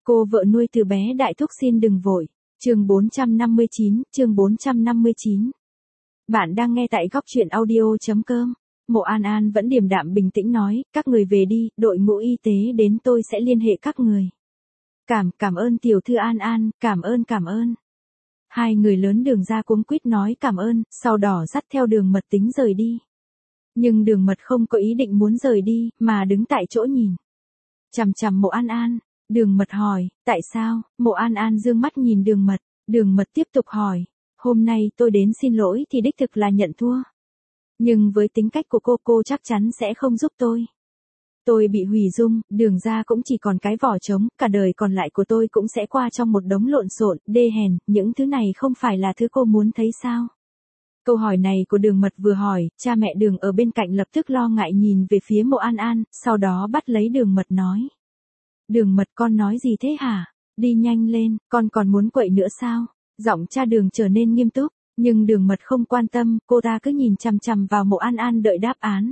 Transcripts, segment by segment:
Cô vợ nuôi từ bé đại thúc xin đừng vội. Chương 459. Bạn đang nghe tại góc truyện audio.com. Mộ An An vẫn điềm đạm bình tĩnh nói, các người về đi, đội ngũ y tế đến tôi sẽ liên hệ các người. Cảm ơn tiểu thư An An, cảm ơn. Hai người lớn Đường ra cuống quýt nói cảm ơn, sau đó dắt theo Đường Mật tính rời đi. Nhưng Đường Mật không có ý định muốn rời đi, mà đứng tại chỗ nhìn. Chằm chằm Mộ An An. Đường Mật hỏi, tại sao? Mộ An An dương mắt nhìn Đường Mật tiếp tục hỏi, hôm nay tôi đến xin lỗi thì đích thực là nhận thua. Nhưng với tính cách của cô chắc chắn sẽ không giúp tôi. Tôi bị hủy dung, Đường ra cũng chỉ còn cái vỏ trống, cả đời còn lại của tôi cũng sẽ qua trong một đống lộn xộn, đê hèn, những thứ này không phải là thứ cô muốn thấy sao? Câu hỏi này của Đường Mật vừa hỏi, cha mẹ Đường ở bên cạnh lập tức lo ngại nhìn về phía Mộ An An, sau đó bắt lấy Đường Mật nói. Đường Mật, con nói gì thế hả? Đi nhanh lên, con còn muốn quậy nữa sao? Giọng cha Đường trở nên nghiêm túc, nhưng Đường Mật không quan tâm, cô ta cứ nhìn chằm chằm vào Mộ An An đợi đáp án.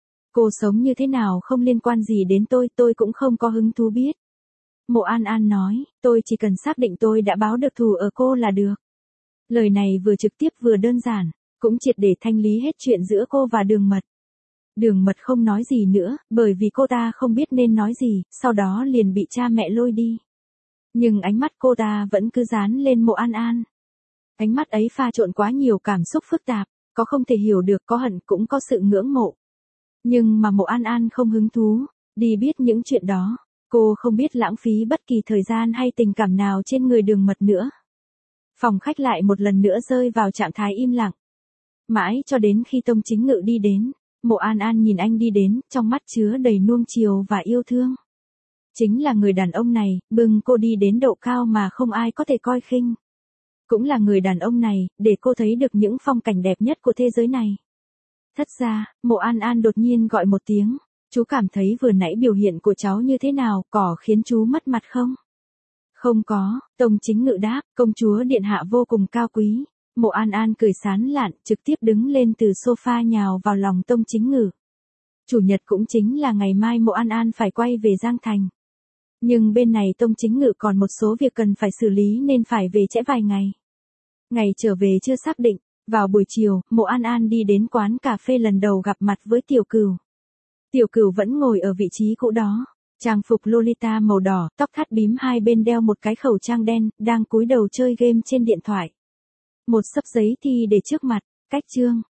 Cô sống như thế nào không liên quan gì đến tôi cũng không có hứng thú biết. Mộ An An nói, tôi chỉ cần xác định tôi đã báo được thù ở cô là được. Lời này vừa trực tiếp vừa đơn giản, cũng triệt để thanh lý hết chuyện giữa cô và Đường Mật. Đường Mật không nói gì nữa, bởi vì cô ta không biết nên nói gì, sau đó liền bị cha mẹ lôi đi. Nhưng ánh mắt cô ta vẫn cứ dán lên Mộ An An. Ánh mắt ấy pha trộn quá nhiều cảm xúc phức tạp, có không thể hiểu được, có hận cũng có sự ngưỡng mộ. Nhưng mà Mộ An An không hứng thú, đi biết những chuyện đó. Cô không biết lãng phí bất kỳ thời gian hay tình cảm nào trên người Đường Mật nữa. Phòng khách lại một lần nữa rơi vào trạng thái im lặng. Mãi cho đến khi Tông Chính Ngự đi đến, Mộ An An nhìn anh đi đến, trong mắt chứa đầy nuông chiều và yêu thương. Chính là người đàn ông này, bưng cô đi đến độ cao mà không ai có thể coi khinh. Cũng là người đàn ông này, để cô thấy được những phong cảnh đẹp nhất của thế giới này. Thất ra, Mộ An An đột nhiên gọi một tiếng. Chú cảm thấy vừa nãy biểu hiện của cháu như thế nào, có khiến chú mất mặt không? Không có, Tông Chính Ngự đáp, công chúa điện hạ vô cùng cao quý. Mộ An An cười sán lạn, trực tiếp đứng lên từ sofa nhào vào lòng Tông Chính Ngự. Chủ nhật cũng chính là ngày mai Mộ An An phải quay về Giang Thành. Nhưng bên này Tông Chính Ngự còn một số việc cần phải xử lý nên phải về trễ vài ngày. Ngày trở về chưa xác định, vào buổi chiều, Mộ An An đi đến quán cà phê lần đầu gặp mặt với Tiểu Cửu. Tiểu Cửu vẫn ngồi ở vị trí cũ đó. Trang phục Lolita màu đỏ, tóc thắt bím hai bên đeo một cái khẩu trang đen, đang cúi đầu chơi game trên điện thoại. Một xấp giấy thi để trước mặt, cách chương.